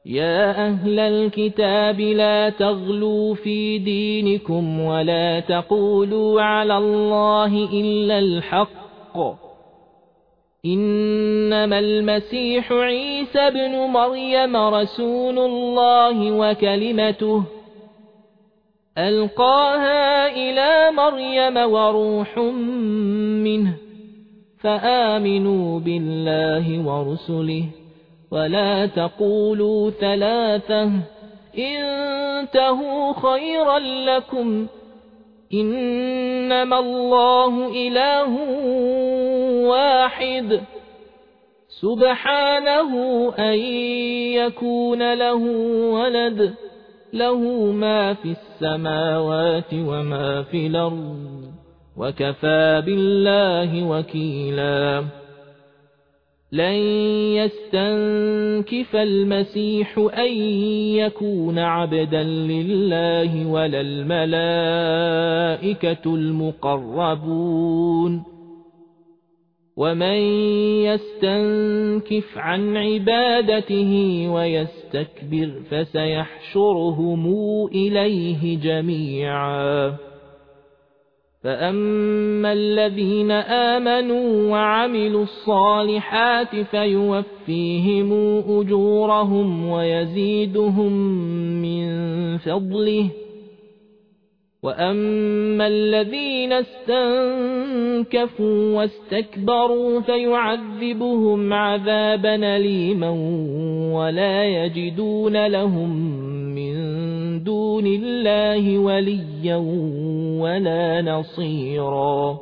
يا أهل الكتاب لا تغلوا في دينكم ولا تقولوا على الله إلا الحق إنما المسيح عيسى ابن مريم رسول الله وكلمته ألقاها إلى مريم وروح منه فآمنوا بالله ورسله ولا تقولوا ثلاثة انتهوا خيرا لكم إنما الله إله واحد سبحانه أن يكون له ولد له ما في السماوات وما في الأرض وكفى بالله وكيلا لن يستنكف المسيح أن يكون عبدا لله ولا الملائكة المقربون ومن يستنكف عن عبادته ويستكبر فسيحشرهم إليه جميعا فأما الذين آمنوا وعملوا الصالحات فيوفيهم أجورهم ويزيدهم من فضله وأما الذين استنكفوا واستكبروا فيعذبهم عذابا أليما ولا يجدون لهم من دون الله وليا ولا نصيرا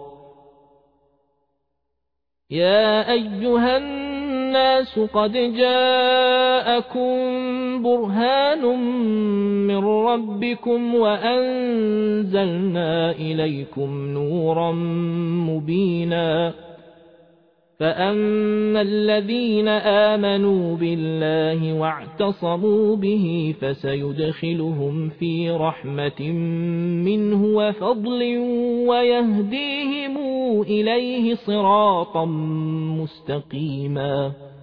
يا أيها الناس قد جاءكم برهان من ربكم وأنزلنا إليكم نورا مبينا فأما الذين آمنوا بالله واعتصموا به فسيدخلهم في رحمة منه وفضل ويهديهم إليه صراطا مستقيما